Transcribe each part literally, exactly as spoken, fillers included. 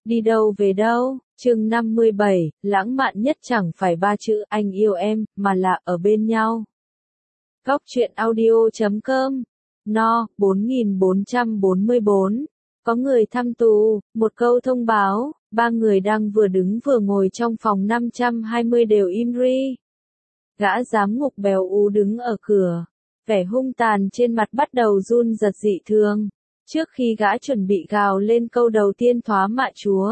Đi đâu về đâu? Chương năm mươi bảy, lãng mạn nhất chẳng phải ba chữ anh yêu em, mà là ở bên nhau. Góc truyện audio chấm com. No, bốn nghìn bốn trăm bốn mươi bốn. Có người thăm tù, một câu thông báo, ba người đang vừa đứng vừa ngồi trong phòng năm trăm hai mươi đều im ri. Gã giám ngục béo ú đứng ở cửa, vẻ hung tàn trên mặt bắt đầu run giật dị thường. Trước khi gã chuẩn bị gào lên câu đầu tiên thoá mạ chúa,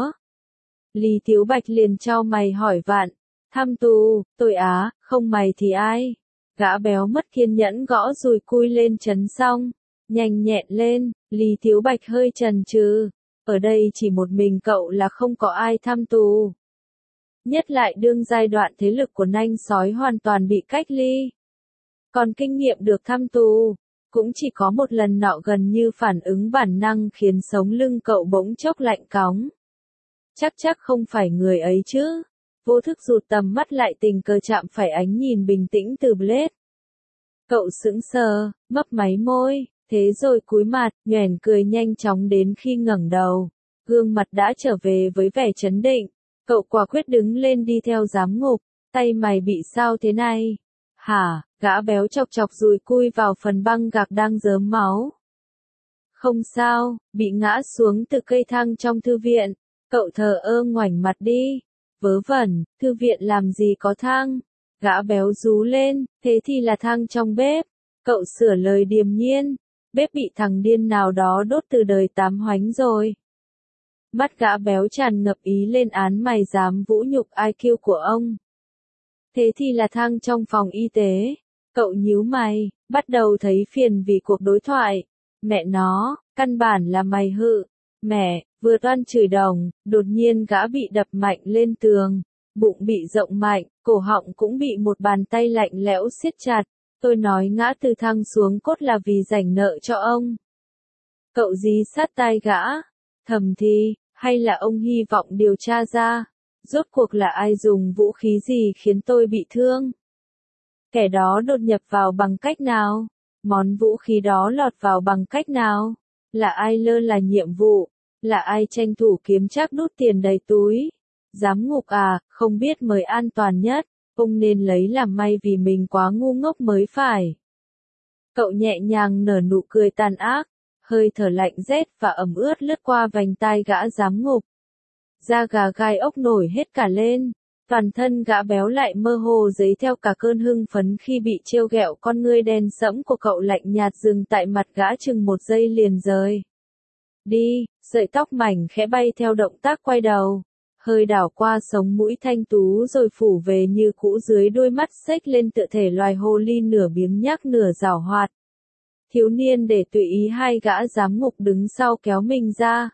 Lý Tiếu Bạch liền chau mày hỏi vạn, thăm tù, tôi á, không mày thì ai? Gã béo mất kiên nhẫn gõ dùi cui lên chấn xong, nhanh nhẹn lên, Lý Tiếu Bạch hơi chần chừ, ở đây chỉ một mình cậu là không có ai thăm tù. Nhất lại đương giai đoạn thế lực của nanh sói hoàn toàn bị cách ly. Còn kinh nghiệm được thăm tù, cũng chỉ có một lần nọ gần như phản ứng bản năng khiến sống lưng cậu bỗng chốc lạnh cóng. Chắc chắc không phải người ấy chứ. Vô thức rụt tầm mắt lại tình cờ chạm phải ánh nhìn bình tĩnh từ Blade. Cậu sững sờ, mấp máy môi, thế rồi cúi mặt, nhoẻn cười nhanh chóng đến khi ngẩng đầu. Gương mặt đã trở về với vẻ chấn định. Cậu quả quyết đứng lên đi theo giám ngục, tay mày bị sao thế này? Hả, gã béo chọc chọc dùi cui vào phần băng gạc đang rớm máu. Không sao, bị ngã xuống từ cây thang trong thư viện. Cậu thờ ơ ngoảnh mặt đi. Vớ vẩn, thư viện làm gì có thang? Gã béo rú lên, thế thì là thang trong bếp. Cậu sửa lời điềm nhiên. Bếp bị thằng điên nào đó đốt từ đời tám hoánh rồi. Mắt gã béo tràn ngập ý lên án mày dám vũ nhục i kiu của ông. Thế thì là thang trong phòng y tế. Cậu nhíu mày, bắt đầu thấy phiền vì cuộc đối thoại. Mẹ nó, căn bản là mày hự. Mẹ, vừa toan chửi đồng, đột nhiên gã bị đập mạnh lên tường. Bụng bị rộng mạnh, cổ họng cũng bị một bàn tay lạnh lẽo siết chặt. Tôi nói ngã từ thang xuống cốt là vì rảnh nợ cho ông. Cậu dí sát tai gã. Thầm thì, hay là ông hy vọng điều tra ra, rốt cuộc là ai dùng vũ khí gì khiến tôi bị thương? Kẻ đó đột nhập vào bằng cách nào? Món vũ khí đó lọt vào bằng cách nào? Là ai lơ là nhiệm vụ? Là ai tranh thủ kiếm chắc đút tiền đầy túi? Giám ngục à, không biết mới an toàn nhất, ông nên lấy làm may vì mình quá ngu ngốc mới phải. Cậu nhẹ nhàng nở nụ cười tàn ác. Hơi thở lạnh rét và ẩm ướt lướt qua vành tai gã giám ngục. Da gà gai ốc nổi hết cả lên. Toàn thân gã béo lại mơ hồ dấy theo cả cơn hưng phấn khi bị trêu ghẹo. Con ngươi đen sẫm của cậu lạnh nhạt dừng tại mặt gã chừng một giây liền rời đi, sợi tóc mảnh khẽ bay theo động tác quay đầu. Hơi đảo qua sống mũi thanh tú rồi phủ về như cũ dưới đôi mắt xếch lên tựa thể loài hồ ly nửa biếng nhác nửa giảo hoạt. Thiếu niên để tùy ý hai gã giám ngục đứng sau kéo mình ra.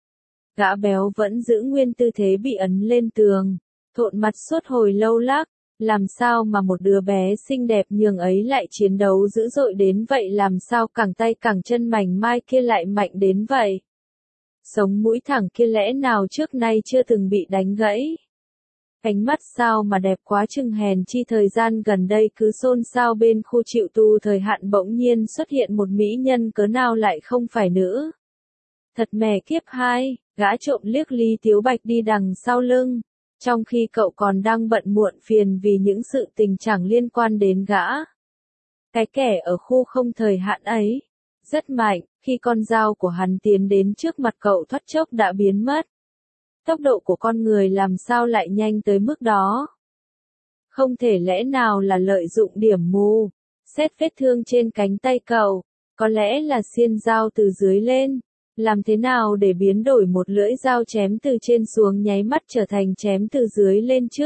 Gã béo vẫn giữ nguyên tư thế bị ấn lên tường, thộn mặt suốt hồi lâu lắc, làm sao mà một đứa bé xinh đẹp nhường ấy lại chiến đấu dữ dội đến vậy, làm sao cẳng tay cẳng chân mảnh mai kia lại mạnh đến vậy. Sống mũi thẳng kia lẽ nào trước nay chưa từng bị đánh gãy. Ánh mắt sao mà đẹp quá chừng, hèn chi thời gian gần đây cứ xôn xao bên khu chịu tù thời hạn bỗng nhiên xuất hiện một mỹ nhân cớ nào lại không phải nữ. Thật mẹ kiếp hai, gã trộm liếc Lý Tiếu Bạch đi đằng sau lưng, trong khi cậu còn đang bận muộn phiền vì những sự tình chẳng liên quan đến gã. Cái kẻ ở khu không thời hạn ấy, rất mạnh, khi con dao của hắn tiến đến trước mặt cậu thoát chốc đã biến mất. Tốc độ của con người làm sao lại nhanh tới mức đó? Không thể lẽ nào là lợi dụng điểm mù? Xét vết thương trên cánh tay cậu, có lẽ là xiên dao từ dưới lên. Làm thế nào để biến đổi một lưỡi dao chém từ trên xuống nháy mắt trở thành chém từ dưới lên chứ?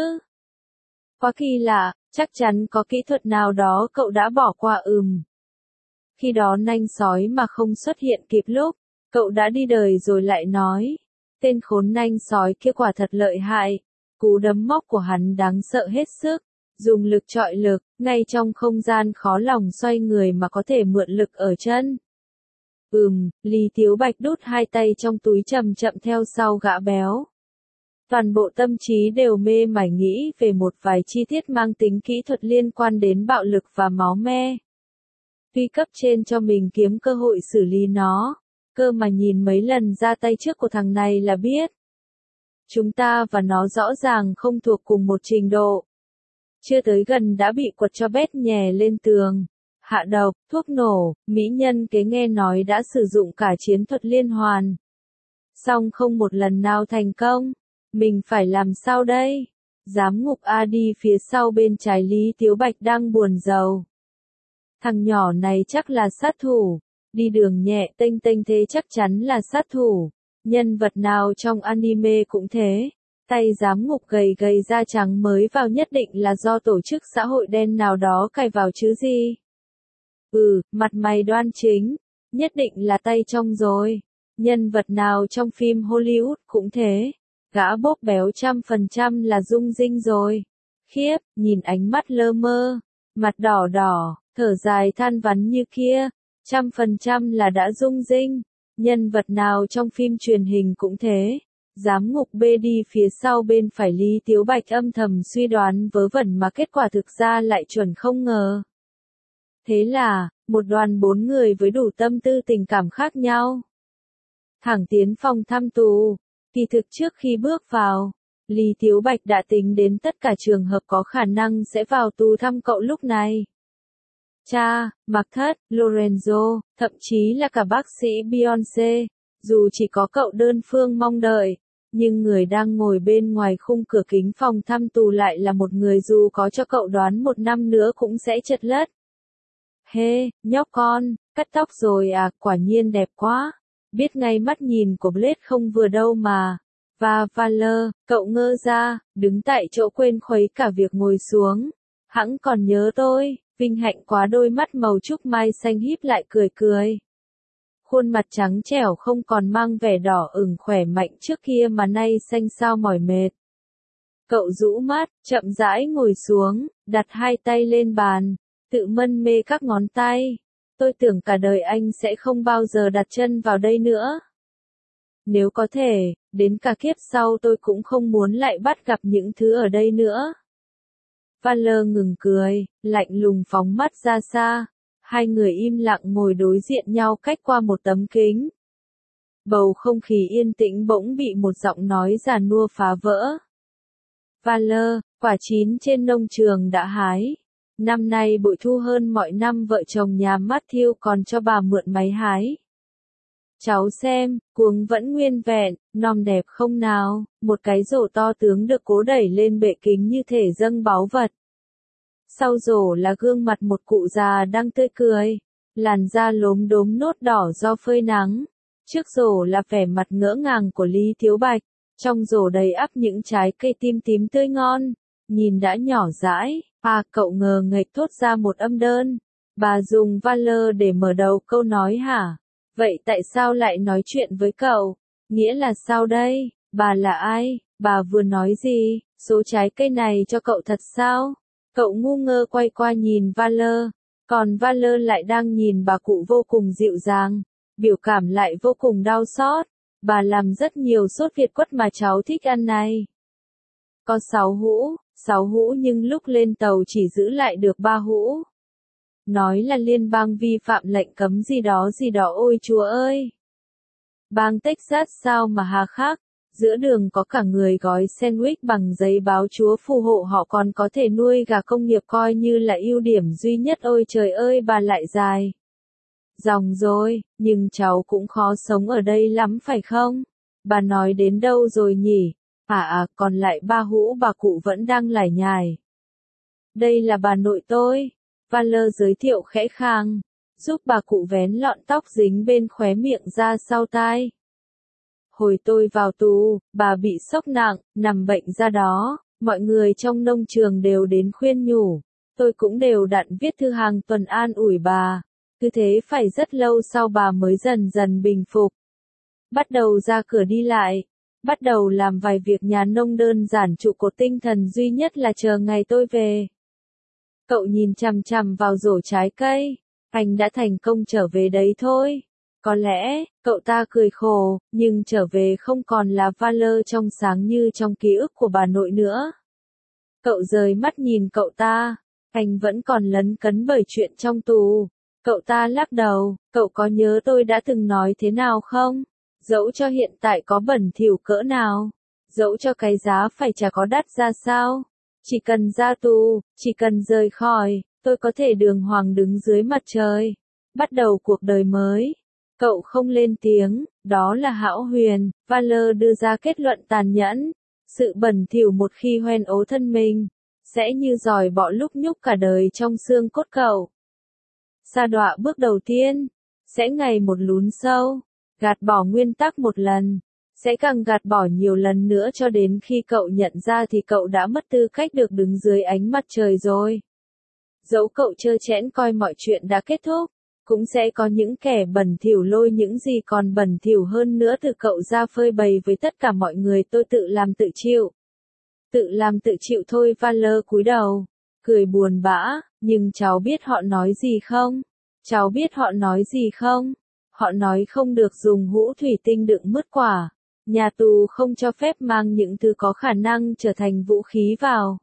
Quá kỳ lạ, chắc chắn có kỹ thuật nào đó cậu đã bỏ qua ừm. Khi đó nanh sói mà không xuất hiện kịp lúc, cậu đã đi đời rồi lại nói. Tên khốn nanh sói kia quả thật lợi hại. Cú đấm móc của hắn đáng sợ hết sức. Dùng lực trọi lực, ngay trong không gian khó lòng xoay người mà có thể mượn lực ở chân. Ừm, Lý Tiếu Bạch đút hai tay trong túi chậm chậm theo sau gã béo. Toàn bộ tâm trí đều mê mải nghĩ về một vài chi tiết mang tính kỹ thuật liên quan đến bạo lực và máu me. Tuy cấp trên cho mình kiếm cơ hội xử lý nó, cơ mà nhìn mấy lần ra tay trước của thằng này là biết. Chúng ta và nó rõ ràng không thuộc cùng một trình độ. Chưa tới gần đã bị quật cho bét nhè lên tường. Hạ độc, thuốc nổ, mỹ nhân kế nghe nói đã sử dụng cả chiến thuật liên hoàn. Song không một lần nào thành công. Mình phải làm sao đây? Giám ngục A đi phía sau bên trái Lý Tiếu Bạch đang buồn rầu. Thằng nhỏ này chắc là sát thủ. Đi đường nhẹ tênh tênh thế chắc chắn là sát thủ. Nhân vật nào trong anime cũng thế. Tay giám ngục gầy gầy da trắng mới vào nhất định là do tổ chức xã hội đen nào đó cài vào chứ gì. Ừ, mặt mày đoan chính. Nhất định là tay trong rồi. Nhân vật nào trong phim Hollywood cũng thế. Gã bốp béo trăm phần trăm là Dung Dinh rồi. Khiếp, nhìn ánh mắt lơ mơ. Mặt đỏ đỏ, thở dài than vắn như kia. Trăm phần trăm là đã Dung Dinh. Nhân vật nào trong phim truyền hình cũng thế. Giám ngục B đi phía sau bên phải Lý Tiếu Bạch âm thầm suy đoán vớ vẩn mà kết quả thực ra lại chuẩn không ngờ. Thế là, một đoàn bốn người với đủ tâm tư tình cảm khác nhau. Thẳng tiến phòng thăm tù. Kỳ thực trước khi bước vào, Lý Tiếu Bạch đã tính đến tất cả trường hợp có khả năng sẽ vào tù thăm cậu lúc này. Cha, Mạc Thất, Lorenzo, thậm chí là cả bác sĩ Beyoncé, dù chỉ có cậu đơn phương mong đợi, nhưng người đang ngồi bên ngoài khung cửa kính phòng thăm tù lại là một người dù có cho cậu đoán một năm nữa cũng sẽ chật lất. Hê, nhóc con, cắt tóc rồi à, quả nhiên đẹp quá. Biết ngay mắt nhìn của Blade không vừa đâu mà. Và Valor, cậu ngơ ra, đứng tại chỗ quên khuấy cả việc ngồi xuống. Hẵng còn nhớ tôi, vinh hạnh quá đôi mắt màu trúc mai xanh híp lại cười cười. Khuôn mặt trắng trẻo không còn mang vẻ đỏ ửng khỏe mạnh trước kia mà nay xanh xao mỏi mệt. Cậu rũ mắt, chậm rãi ngồi xuống, đặt hai tay lên bàn, tự mân mê các ngón tay. Tôi tưởng cả đời anh sẽ không bao giờ đặt chân vào đây nữa. Nếu có thể, đến cả kiếp sau tôi cũng không muốn lại bắt gặp những thứ ở đây nữa. Valor ngừng cười, lạnh lùng phóng mắt ra xa. Hai người im lặng ngồi đối diện nhau cách qua một tấm kính. Bầu không khí yên tĩnh bỗng bị một giọng nói già nua phá vỡ. Valor, quả chín trên nông trường đã hái. Năm nay bội thu hơn mọi năm vợ chồng nhà Matthew còn cho bà mượn máy hái. Cháu xem, cuống vẫn nguyên vẹn, non đẹp không nào, một cái rổ to tướng được cố đẩy lên bệ kính như thể dâng báu vật. Sau rổ là gương mặt một cụ già đang tươi cười, làn da lốm đốm nốt đỏ do phơi nắng. Trước rổ là vẻ mặt ngỡ ngàng của Lý Tiếu Bạch, trong rổ đầy ắp những trái cây tím tím tươi ngon, nhìn đã nhỏ dãi. À, cậu ngờ nghệch thốt ra một âm đơn. Bà dùng Valor để mở đầu câu nói hả? Vậy tại sao lại nói chuyện với cậu? Nghĩa là sao đây? Bà là ai? Bà vừa nói gì? Số trái cây này cho cậu thật sao? Cậu ngu ngơ quay qua nhìn Valor. Còn Valor lại đang nhìn bà cụ vô cùng dịu dàng. Biểu cảm lại vô cùng đau xót. Bà làm rất nhiều sốt Việt quất mà cháu thích ăn này. Có sáu hũ. Sáu hũ nhưng lúc lên tàu chỉ giữ lại được ba hũ. Nói là liên bang vi phạm lệnh cấm gì đó gì đó ôi chúa ơi. Bang Texas sao mà hà khắc, giữa đường có cả người gói sandwich bằng giấy báo chúa phù hộ họ còn có thể nuôi gà công nghiệp coi như là ưu điểm duy nhất ôi trời ơi bà lại dài. Dòng rồi, nhưng cháu cũng khó sống ở đây lắm phải không? Bà nói đến đâu rồi nhỉ? À à, còn lại ba hũ bà cụ vẫn đang lải nhải. Đây là bà nội tôi. Valor giới thiệu khẽ khàng, giúp bà cụ vén lọn tóc dính bên khóe miệng ra sau tai. Hồi tôi vào tù, bà bị sốc nặng, nằm bệnh ra đó, mọi người trong nông trường đều đến khuyên nhủ. Tôi cũng đều đặn viết thư hàng tuần an ủi bà. Cứ thế phải rất lâu sau bà mới dần dần bình phục. Bắt đầu ra cửa đi lại. Bắt đầu làm vài việc nhà nông đơn giản trụ cột tinh thần duy nhất là chờ ngày tôi về. Cậu nhìn chằm chằm vào rổ trái cây. Anh đã thành công trở về đấy thôi. Có lẽ, cậu ta cười khổ, nhưng trở về không còn là Valor trong sáng như trong ký ức của bà nội nữa. Cậu rời mắt nhìn cậu ta. Anh vẫn còn lấn cấn bởi chuyện trong tù. Cậu ta lắc đầu, cậu có nhớ tôi đã từng nói thế nào không? Dẫu cho hiện tại có bẩn thỉu cỡ nào, Dẫu cho cái giá phải trả có đắt ra sao. Chỉ cần ra tù, chỉ cần rời khỏi, tôi có thể đường hoàng đứng dưới mặt trời. Bắt đầu cuộc đời mới. Cậu không lên tiếng, đó là hão huyền, Valor đưa ra kết luận tàn nhẫn. Sự bẩn thỉu một khi hoen ố thân mình, sẽ như giòi bọ lúc nhúc cả đời trong xương cốt cậu. Sa đọa bước đầu tiên, sẽ ngày một lún sâu, gạt bỏ nguyên tắc một lần, sẽ càng gạt bỏ nhiều lần nữa cho đến khi cậu nhận ra thì cậu đã mất tư cách được đứng dưới ánh mặt trời rồi. Dẫu cậu trơ trẽn coi mọi chuyện đã kết thúc, cũng sẽ có những kẻ bẩn thỉu lôi những gì còn bẩn thỉu hơn nữa từ cậu ra phơi bày với tất cả mọi người. Tôi tự làm tự chịu. Tự làm tự chịu thôi. Valor cúi đầu, cười buồn bã, nhưng cháu biết họ nói gì không? Cháu biết họ nói gì không? Họ nói không được dùng hũ thủy tinh đựng mứt quả. Nhà tù không cho phép mang những thứ có khả năng trở thành vũ khí vào.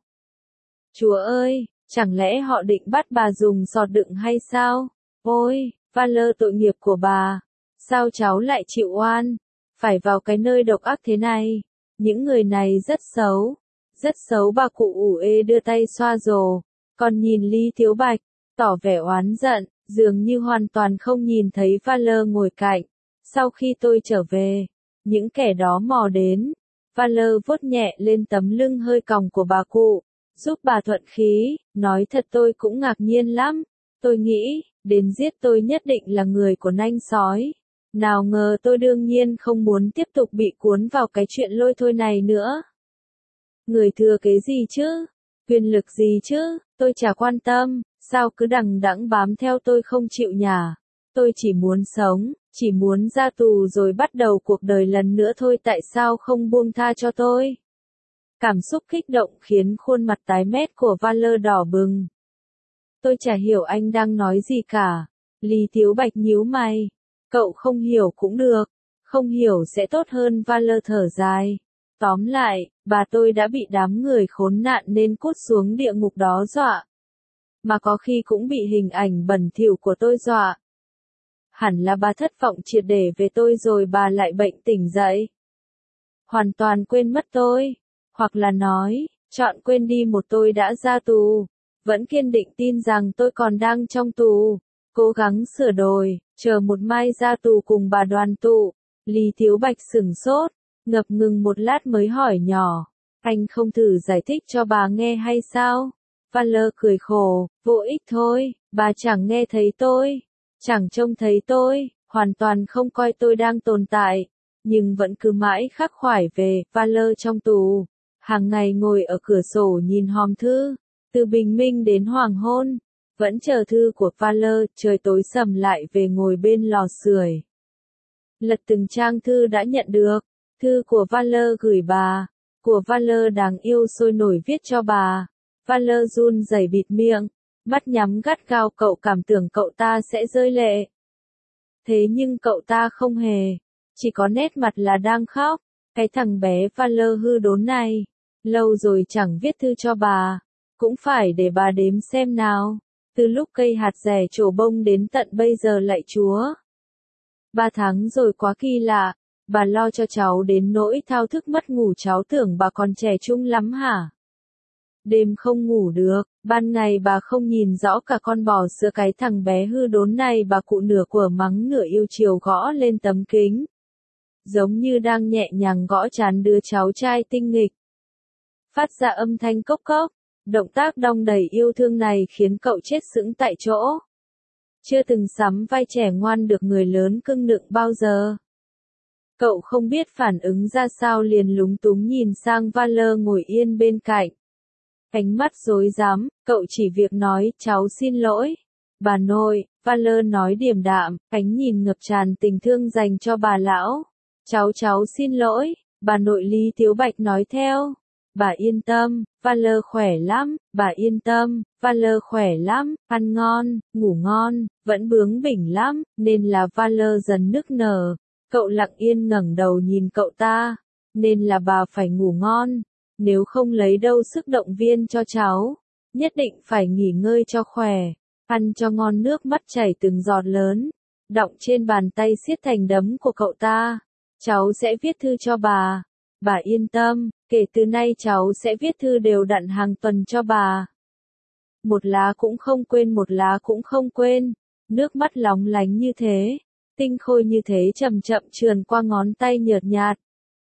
Chúa ơi, chẳng lẽ họ định bắt bà dùng sọt đựng hay sao? Ôi, Valor, tội nghiệp của bà. Sao cháu lại chịu oan? Phải vào cái nơi độc ác thế này. Những người này rất xấu. Rất xấu. Bà cụ ủ ê đưa tay xoa rồ. Còn nhìn Lý Thiếu Bạch, tỏ vẻ oán giận, dường như hoàn toàn không nhìn thấy Valor ngồi cạnh. Sau khi tôi trở về, những kẻ đó mò đến. Valor vuốt nhẹ lên tấm lưng hơi còng của bà cụ, giúp bà thuận khí. Nói thật tôi cũng ngạc nhiên lắm. Tôi nghĩ, đến giết tôi nhất định là người của nanh sói. Nào ngờ tôi đương nhiên không muốn tiếp tục bị cuốn vào cái chuyện lôi thôi này nữa. Người thừa kế gì chứ? Quyền lực gì chứ? Tôi chả quan tâm. Sao cứ đằng đẵng bám theo tôi không chịu nhả? Tôi chỉ muốn sống, chỉ muốn ra tù rồi bắt đầu cuộc đời lần nữa thôi. Tại sao không buông tha cho tôi? Cảm xúc kích động khiến khuôn mặt tái mét của Valor đỏ bừng. Tôi chả hiểu anh đang nói gì cả. Lý Thiếu Bạch nhíu mày. Cậu không hiểu cũng được. Không hiểu sẽ tốt hơn. Valor thở dài. Tóm lại, bà tôi đã bị đám người khốn nạn nên cút xuống địa ngục đó dọa. Mà có khi cũng bị hình ảnh bẩn thỉu của tôi dọa. Hẳn là bà thất vọng triệt để về tôi rồi bà lại bệnh tỉnh dậy. Hoàn toàn quên mất tôi. Hoặc là nói, chọn quên đi một tôi đã ra tù. Vẫn kiên định tin rằng tôi còn đang trong tù. Cố gắng sửa đổi, chờ một mai ra tù cùng bà đoàn tụ. Lý Thiếu Bạch sửng sốt, ngập ngừng một lát mới hỏi nhỏ. Anh không thử giải thích cho bà nghe hay sao? Valor cười khổ, vô ích thôi, bà chẳng nghe thấy tôi, chẳng trông thấy tôi, hoàn toàn không coi tôi đang tồn tại, nhưng vẫn cứ mãi khắc khoải về. Valor trong tù, hàng ngày ngồi ở cửa sổ nhìn hòm thư, từ bình minh đến hoàng hôn, vẫn chờ thư của Valor. Trời tối sầm lại về ngồi bên lò sưởi, lật từng trang thư đã nhận được. Thư của Valor gửi bà, của Valor đáng yêu sôi nổi viết cho bà. Valor run rẩy bịt miệng, mắt nhắm gắt gao. Cậu cảm tưởng cậu ta sẽ rơi lệ. Thế nhưng cậu ta không hề, chỉ có nét mặt là đang khóc. Cái thằng bé Valor hư đốn này, lâu rồi chẳng viết thư cho bà, cũng phải để bà đếm xem nào. Từ lúc cây hạt rẻ trổ bông đến tận bây giờ lạy Chúa. Ba tháng rồi, quá kỳ lạ. Bà lo cho cháu đến nỗi thao thức mất ngủ. Cháu tưởng bà còn trẻ trung lắm hả? Đêm không ngủ được, ban ngày bà không nhìn rõ cả con bò sữa cái thằng bé hư đốn này. Bà cụ nửa quở mắng nửa yêu chiều gõ lên tấm kính, giống như đang nhẹ nhàng gõ trán đứa cháu trai tinh nghịch. Phát ra âm thanh cốc cốc. Động tác đong đầy yêu thương này khiến cậu chết sững tại chỗ. Chưa từng sắm vai trẻ ngoan được người lớn cưng nựng bao giờ. Cậu không biết phản ứng ra sao, liền lúng túng nhìn sang Valor ngồi yên bên cạnh. Ánh mắt rối rắm, cậu chỉ việc nói, cháu xin lỗi. Bà nội, Valor nói điềm đạm, ánh nhìn ngập tràn tình thương dành cho bà lão. Cháu cháu xin lỗi, bà nội. Lý Thiếu Bạch nói theo. Bà yên tâm, Valor khỏe lắm, bà yên tâm, Valor khỏe lắm, ăn ngon, ngủ ngon, vẫn bướng bỉnh lắm, nên là Valor dần nức nở. Cậu lặng yên ngẩng đầu nhìn cậu ta, nên là bà phải ngủ ngon, nếu không lấy đâu sức động viên cho cháu, nhất định phải nghỉ ngơi cho khỏe, ăn cho ngon. Nước mắt chảy từng giọt lớn, đọng trên bàn tay siết thành đấm của cậu ta. Cháu sẽ viết thư cho bà. Bà yên tâm, kể từ nay cháu sẽ viết thư đều đặn hàng tuần cho bà. Một lá cũng không quên, một lá cũng không quên. Nước mắt lóng lánh như thế, tinh khôi như thế chậm chậm trườn qua ngón tay nhợt nhạt.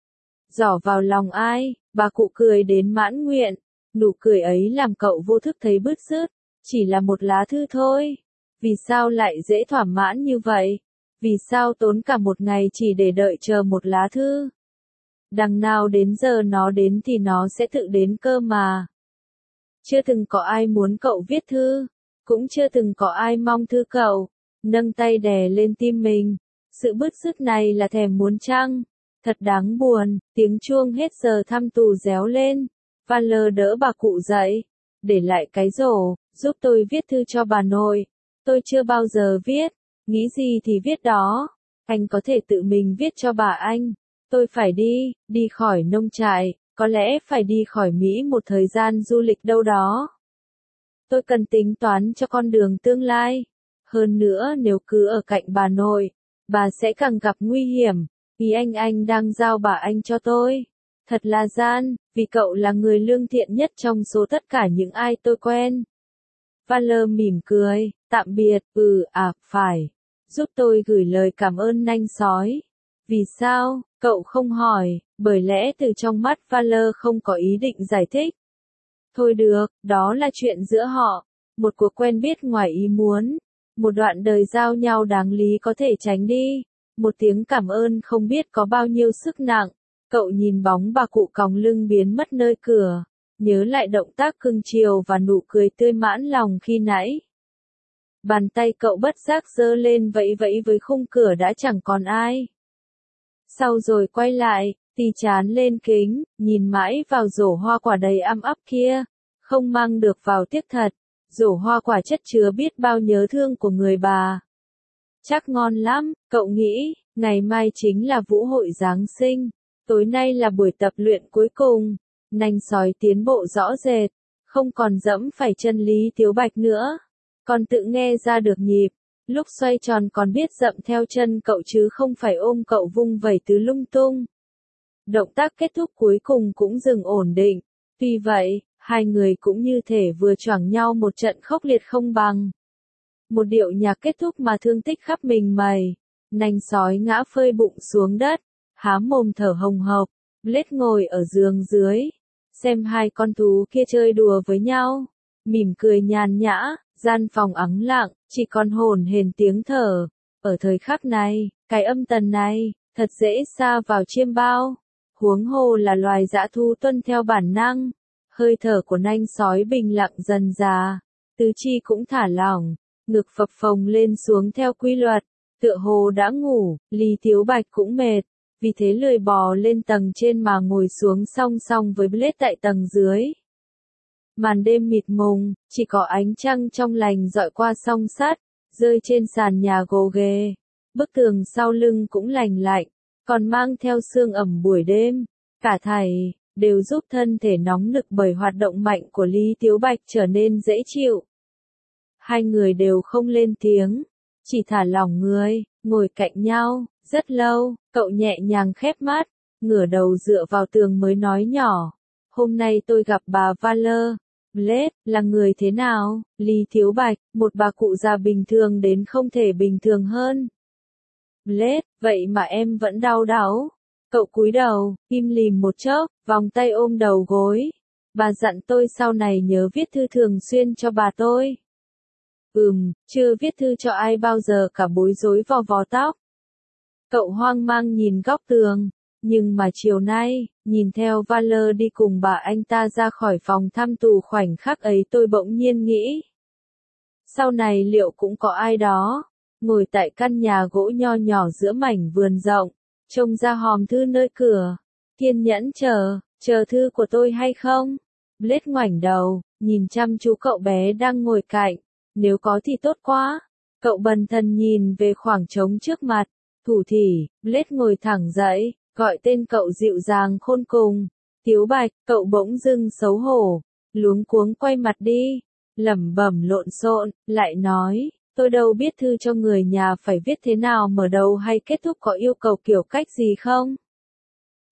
Giỏ vào lòng ai, bà cụ cười đến mãn nguyện, nụ cười ấy làm cậu vô thức thấy bứt rứt, chỉ là một lá thư thôi. Vì sao lại dễ thỏa mãn như vậy? Vì sao tốn cả một ngày chỉ để đợi chờ một lá thư? Đằng nào đến giờ nó đến thì nó sẽ tự đến cơ mà. Chưa từng có ai muốn cậu viết thư, cũng chưa từng có ai mong thư cậu. Nâng tay đè lên tim mình, sự bứt rứt này là thèm muốn chăng? Thật đáng buồn, tiếng chuông hết giờ thăm tù réo lên. Valer đỡ bà cụ dậy, để lại cái rổ, giúp tôi viết thư cho bà nội. Tôi chưa bao giờ viết, nghĩ gì thì viết đó. Anh có thể tự mình viết cho bà anh. Tôi phải đi, đi khỏi nông trại, có lẽ phải đi khỏi Mỹ một thời gian du lịch đâu đó. Tôi cần tính toán cho con đường tương lai. Hơn nữa nếu cứ ở cạnh bà nội, bà sẽ càng gặp nguy hiểm. Vì anh anh đang giao bà anh cho tôi. Thật là gian, vì cậu là người lương thiện nhất trong số tất cả những ai tôi quen. Valer mỉm cười, tạm biệt, ừ, à, phải. Giúp tôi gửi lời cảm ơn nanh sói. Vì sao, cậu không hỏi, bởi lẽ từ trong mắt Valer không có ý định giải thích. Thôi được, đó là chuyện giữa họ. Một cuộc quen biết ngoài ý muốn. Một đoạn đời giao nhau đáng lý có thể tránh đi. Một tiếng cảm ơn không biết có bao nhiêu sức nặng. Cậu nhìn bóng bà cụ còng lưng biến mất nơi cửa. Nhớ lại động tác cưng chiều và nụ cười tươi mãn lòng khi nãy. Bàn tay cậu bất giác giơ lên vẫy vẫy với khung cửa đã chẳng còn ai. Sau rồi quay lại, tì chán lên kính, nhìn mãi vào rổ hoa quả đầy âm ấp kia. Không mang được vào tiếc thật. Rổ hoa quả chất chứa biết bao nhớ thương của người bà. Chắc ngon lắm, cậu nghĩ, ngày mai chính là vũ hội Giáng sinh. Tối nay là buổi tập luyện cuối cùng. Nanh sói tiến bộ rõ rệt. Không còn dẫm phải chân Lý Tiếu Bạch nữa. Còn tự nghe ra được nhịp. Lúc xoay tròn còn biết dậm theo chân cậu chứ không phải ôm cậu vung vẩy tứ lung tung. Động tác kết thúc cuối cùng cũng dừng ổn định. Tuy vậy, hai người cũng như thể vừa choảng nhau một trận khốc liệt không bằng. Một điệu nhạc kết thúc mà thương tích khắp mình mày. Nanh sói ngã phơi bụng xuống đất, há mồm thở hồng hộc. Blade ngồi ở giường dưới, xem hai con thú kia chơi đùa với nhau, mỉm cười nhàn nhã. Gian phòng ắng lặng, chỉ còn hồn hển tiếng thở. Ở thời khắc này, cái âm tần này, thật dễ sa vào chiêm bao. Huống hồ là loài dã thú tuân theo bản năng. Hơi thở của nanh sói bình lặng dần dà, tứ chi cũng thả lỏng, ngực phập phồng lên xuống theo quy luật. Tựa hồ đã ngủ, Lý Tiếu Bạch cũng mệt, vì thế lười bò lên tầng trên mà ngồi xuống song song với Blade tại tầng dưới. Màn đêm mịt mùng, chỉ có ánh trăng trong lành dọi qua song sắt, rơi trên sàn nhà gồ ghề. Bức tường sau lưng cũng lành lạnh, còn mang theo sương ẩm buổi đêm. Cả thảy, đều giúp thân thể nóng nực bởi hoạt động mạnh của Lý Tiếu Bạch trở nên dễ chịu. Hai người đều không lên tiếng, chỉ thả lỏng người, ngồi cạnh nhau, rất lâu, cậu nhẹ nhàng khép mắt, ngửa đầu dựa vào tường mới nói nhỏ. Hôm nay tôi gặp bà Valer. Blade, là người thế nào? Lý Tiếu Bạch, một bà cụ già bình thường đến không thể bình thường hơn. Blade, vậy mà em vẫn đau đáu. Cậu cúi đầu, im lìm một chốc, vòng tay ôm đầu gối. Bà dặn tôi sau này nhớ viết thư thường xuyên cho bà tôi. Ừm, chưa viết thư cho ai bao giờ cả, bối rối vò vò tóc. Cậu hoang mang nhìn góc tường. Nhưng mà chiều nay, nhìn theo Valer đi cùng bà anh ta ra khỏi phòng thăm tù, khoảnh khắc ấy tôi bỗng nhiên nghĩ. Sau này liệu cũng có ai đó, ngồi tại căn nhà gỗ nho nhỏ giữa mảnh vườn rộng, trông ra hòm thư nơi cửa, kiên nhẫn chờ, chờ thư của tôi hay không? Blade ngoảnh đầu, nhìn chăm chú cậu bé đang ngồi cạnh, nếu có thì tốt quá. Cậu bần thần nhìn về khoảng trống trước mặt, thủ thỉ. Blade ngồi thẳng dậy, gọi tên cậu dịu dàng khôn cùng. Tiếu Bạch, cậu bỗng dưng xấu hổ, luống cuống quay mặt đi, lẩm bẩm lộn xộn, lại nói, tôi đâu biết thư cho người nhà phải viết thế nào, mở đầu hay kết thúc, có yêu cầu kiểu cách gì không?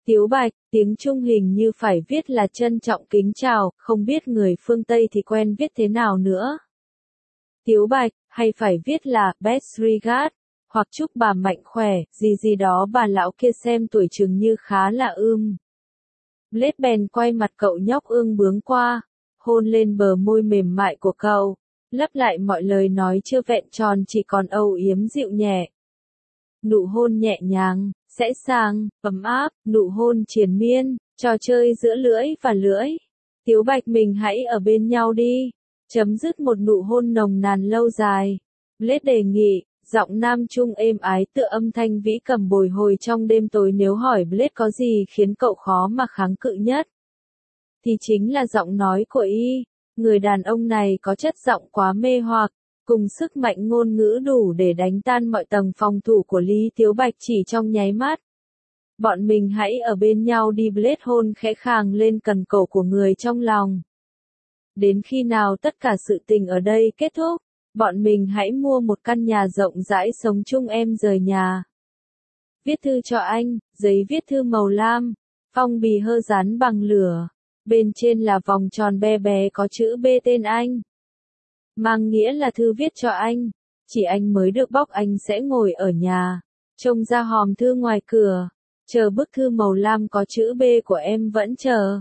Tiếu Bạch, tiếng Trung hình như phải viết là trân trọng kính chào, không biết người phương Tây thì quen viết thế nào nữa. Tiếu Bạch, hay phải viết là best regard, hoặc chúc bà mạnh khỏe, gì gì đó bà lão kia xem tuổi chừng như khá là ươm. Blade bèn quay mặt cậu nhóc ương bướng qua, hôn lên bờ môi mềm mại của cậu, lấp lại mọi lời nói chưa vẹn tròn chỉ còn âu yếm dịu nhẹ. Nụ hôn nhẹ nhàng, sẽ sàng, ấm áp, nụ hôn triền miên, trò chơi giữa lưỡi và lưỡi. Tiếu Bạch mình hãy ở bên nhau đi, chấm dứt một nụ hôn nồng nàn lâu dài. Blade đề nghị, giọng nam trung êm ái tựa âm thanh vĩ cầm bồi hồi trong đêm tối. Nếu hỏi Blade có gì khiến cậu khó mà kháng cự nhất, thì chính là giọng nói của y. Người đàn ông này có chất giọng quá mê hoặc, cùng sức mạnh ngôn ngữ đủ để đánh tan mọi tầng phòng thủ của Lý Tiếu Bạch chỉ trong nháy mắt. Bọn mình hãy ở bên nhau đi. Blade hôn khẽ khàng lên cần cổ của người trong lòng. Đến khi nào tất cả sự tình ở đây kết thúc, bọn mình hãy mua một căn nhà rộng rãi sống chung, em rời nhà. Viết thư cho anh, giấy viết thư màu lam, phong bì hơ dán bằng lửa. Bên trên là vòng tròn bé bé có chữ B tên anh. Mang nghĩa là thư viết cho anh. Chỉ anh mới được bóc, anh sẽ ngồi ở nhà, trông ra hòm thư ngoài cửa, chờ bức thư màu lam có chữ B của em. Vẫn chờ.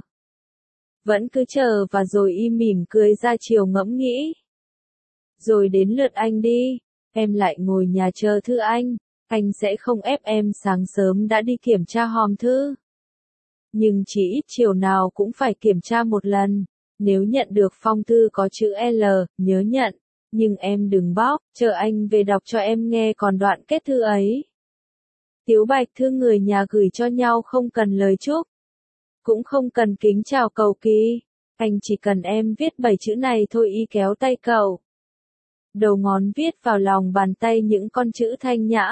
Vẫn cứ chờ và rồi im mỉm cười ra chiều ngẫm nghĩ. Rồi đến lượt anh đi, em lại ngồi nhà chờ thư anh. Anh sẽ không ép em sáng sớm đã đi kiểm tra hòm thư. Nhưng chỉ ít chiều nào cũng phải kiểm tra một lần. Nếu nhận được phong thư có chữ L, nhớ nhận. Nhưng em đừng bóc, chờ anh về đọc cho em nghe còn đoạn kết thư ấy. Tiếu Bạch thư người nhà gửi cho nhau không cần lời chúc, cũng không cần kính chào cầu kỳ. Anh chỉ cần em viết bảy chữ này thôi. Y kéo tay cậu. Đầu ngón viết vào lòng bàn tay những con chữ thanh nhã,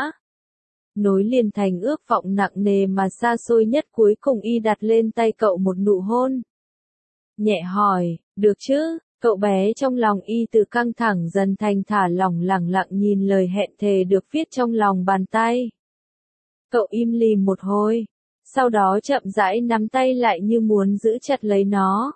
nối liền thành ước vọng nặng nề mà xa xôi nhất. Cuối cùng y đặt lên tay cậu một nụ hôn. Nhẹ hỏi, được chứ? Cậu bé trong lòng y từ căng thẳng dần thành thả lỏng, lẳng lặng nhìn lời hẹn thề được viết trong lòng bàn tay. Cậu im lìm một hồi, sau đó chậm rãi nắm tay lại như muốn giữ chặt lấy nó.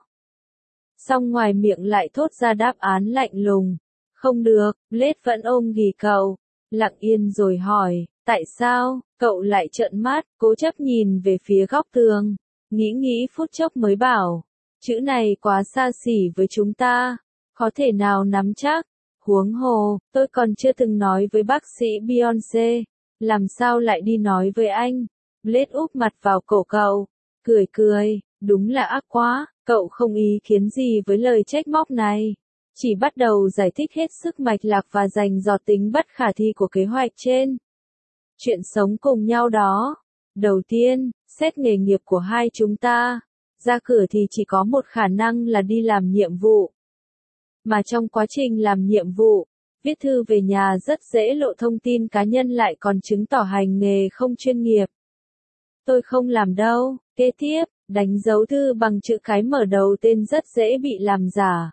Song ngoài miệng lại thốt ra đáp án lạnh lùng. Không được. Blade vẫn ôm ghì cậu, lặng yên rồi hỏi, tại sao? Cậu lại trợn mắt, cố chấp nhìn về phía góc tường, nghĩ nghĩ phút chốc mới bảo, chữ này quá xa xỉ với chúng ta, có thể nào nắm chắc, huống hồ, tôi còn chưa từng nói với bác sĩ Beyoncé, làm sao lại đi nói với anh? Blade úp mặt vào cổ cậu, cười cười, đúng là ác quá. Cậu không ý kiến gì với lời trách móc này, chỉ bắt đầu giải thích hết sức mạch lạc và dành dò tính bất khả thi của kế hoạch trên. Chuyện sống cùng nhau đó. Đầu tiên, xét nghề nghiệp của hai chúng ta. Ra cửa thì chỉ có một khả năng là đi làm nhiệm vụ. Mà trong quá trình làm nhiệm vụ, viết thư về nhà rất dễ lộ thông tin cá nhân, lại còn chứng tỏ hành nghề không chuyên nghiệp. Tôi không làm đâu. Kế tiếp, đánh dấu thư bằng chữ cái mở đầu tên rất dễ bị làm giả.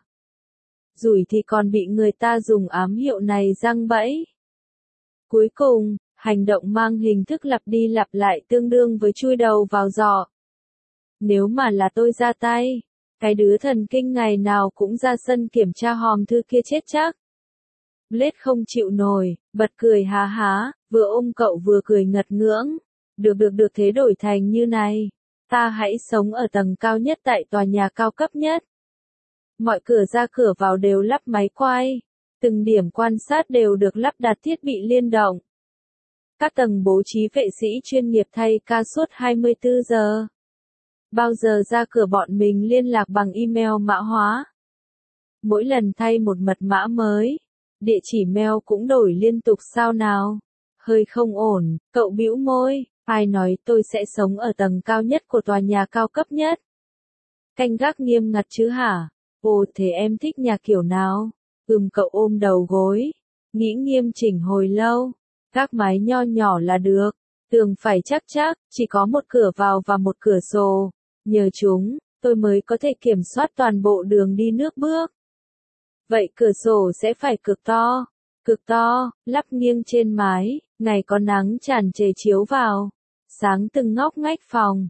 Rủi thì còn bị người ta dùng ám hiệu này giăng bẫy. Cuối cùng, hành động mang hình thức lặp đi lặp lại tương đương với chui đầu vào giỏ. Nếu mà là tôi ra tay, cái đứa thần kinh ngày nào cũng ra sân kiểm tra hòm thư kia chết chắc. Blade không chịu nổi, bật cười há há, vừa ôm cậu vừa cười ngật ngưỡng. Được được được, thế đổi thành như này. Ta hãy sống ở tầng cao nhất tại tòa nhà cao cấp nhất. Mọi cửa ra cửa vào đều lắp máy quay. Từng điểm quan sát đều được lắp đặt thiết bị liên động. Các tầng bố trí vệ sĩ chuyên nghiệp thay ca suốt hai mươi tư giờ. Bao giờ ra cửa bọn mình liên lạc bằng email mã hóa. Mỗi lần thay một mật mã mới, địa chỉ mail cũng đổi liên tục. Sao nào? Hơi không ổn. Cậu bĩu môi. Ai nói tôi sẽ sống ở tầng cao nhất của tòa nhà cao cấp nhất? Canh gác nghiêm ngặt chứ hả? Ồ, thế em thích nhà kiểu nào? Ừm, cậu ôm đầu gối, nghĩ nghiêm chỉnh hồi lâu. Gác mái nho nhỏ là được. Tường phải chắc chắc, chỉ có một cửa vào và một cửa sổ. Nhờ chúng, tôi mới có thể kiểm soát toàn bộ đường đi nước bước. Vậy cửa sổ sẽ phải cực to. Cực to, lắp nghiêng trên mái, ngày có nắng tràn trề chiếu vào. Sáng từng ngóc ngách phòng.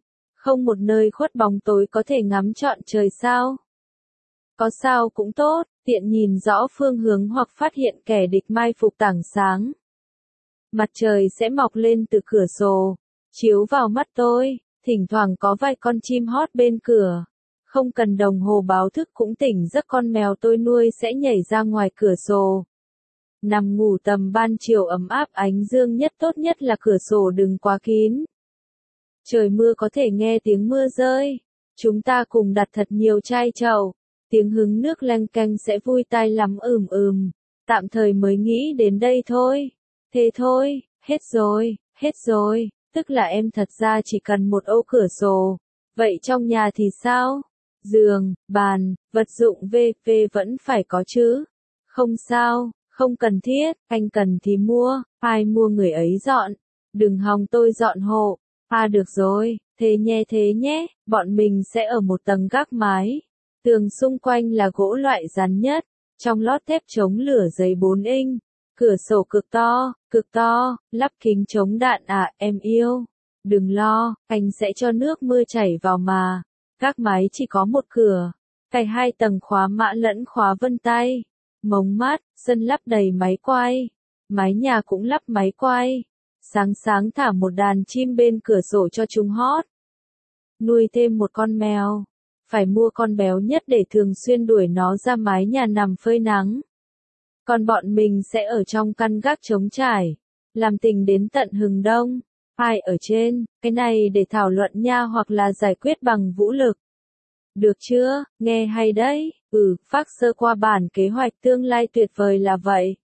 Không một nơi khuất bóng tối có thể ngắm trọn trời sao? Có sao cũng tốt, tiện nhìn rõ phương hướng hoặc phát hiện kẻ địch mai phục tảng sáng. Mặt trời sẽ mọc lên từ cửa sổ, chiếu vào mắt tôi, thỉnh thoảng có vài con chim hót bên cửa. Không cần đồng hồ báo thức cũng tỉnh giấc, con mèo tôi nuôi sẽ nhảy ra ngoài cửa sổ. Nằm ngủ tầm ban chiều ấm áp, ánh dương nhất, tốt nhất là cửa sổ đừng quá kín. Trời mưa có thể nghe tiếng mưa rơi. Chúng ta cùng đặt thật nhiều chai chậu. Tiếng hứng nước leng keng sẽ vui tai lắm, ừm ừm. Tạm thời mới nghĩ đến đây thôi. Thế thôi, hết rồi, hết rồi. Tức là em thật ra chỉ cần một ô cửa sổ. Vậy trong nhà thì sao? Giường, bàn, vật dụng vê vê vẫn phải có chứ. Không sao, không cần thiết, anh cần thì mua, ai mua người ấy dọn. Đừng hòng tôi dọn hộ. À được rồi, thế nhé thế nhé, bọn mình sẽ ở một tầng gác mái. Tường xung quanh là gỗ loại rắn nhất, trong lót thép chống lửa giấy bốn inch. Cửa sổ cực to, cực to, lắp kính chống đạn à, em yêu. Đừng lo, anh sẽ cho nước mưa chảy vào mà. Gác mái chỉ có một cửa, cài hai tầng khóa mã lẫn khóa vân tay. Mống mát, sân lắp đầy máy quay. Mái nhà cũng lắp máy quay. Sáng sáng thả một đàn chim bên cửa sổ cho chúng hót. Nuôi thêm một con mèo. Phải mua con béo nhất để thường xuyên đuổi nó ra mái nhà nằm phơi nắng. Còn bọn mình sẽ ở trong căn gác trống trải. Làm tình đến tận hừng đông. Ai ở trên, cái này để thảo luận nha, hoặc là giải quyết bằng vũ lực. Được chưa, nghe hay đấy, ừ, phác sơ qua bản kế hoạch tương lai tuyệt vời là vậy.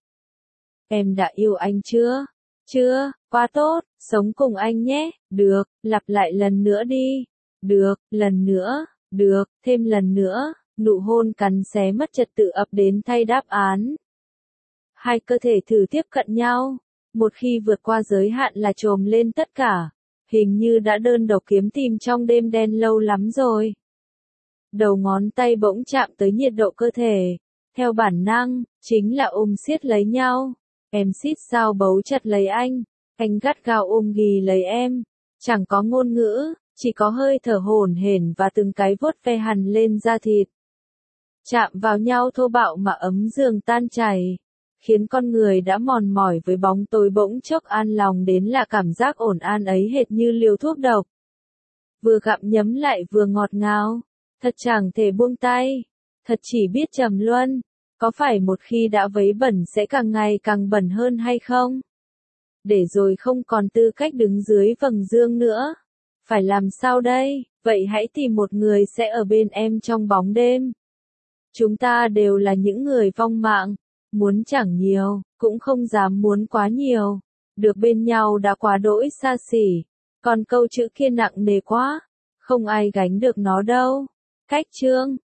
Em đã yêu anh chưa? Chưa, quá tốt, sống cùng anh nhé, được, lặp lại lần nữa đi. Được, lần nữa, được, thêm lần nữa, nụ hôn cắn xé mất trật tự ập đến thay đáp án. Hai cơ thể thử tiếp cận nhau, một khi vượt qua giới hạn là trồm lên tất cả, hình như đã đơn độc kiếm tìm trong đêm đen lâu lắm rồi. Đầu ngón tay bỗng chạm tới nhiệt độ cơ thể, theo bản năng, chính là ôm siết lấy nhau. Em xít sao bấu chặt lấy anh, anh gắt gao ôm ghì lấy em, chẳng có ngôn ngữ, chỉ có hơi thở hổn hển và từng cái vuốt ve hằn lên da thịt. Chạm vào nhau thô bạo mà ấm giường tan chảy, khiến con người đã mòn mỏi với bóng tối bỗng chốc an lòng đến lạ, cảm giác ổn an ấy hệt như liều thuốc độc. Vừa gặm nhấm lại vừa ngọt ngào, thật chẳng thể buông tay, thật chỉ biết trầm luân. Có phải một khi đã vấy bẩn sẽ càng ngày càng bẩn hơn hay không? Để rồi không còn tư cách đứng dưới vầng dương nữa. Phải làm sao đây? Vậy hãy tìm một người sẽ ở bên em trong bóng đêm. Chúng ta đều là những người vong mạng, muốn chẳng nhiều, cũng không dám muốn quá nhiều. Được bên nhau đã quá đỗi xa xỉ, còn câu chữ kia nặng nề quá, không ai gánh được nó đâu. Cách chương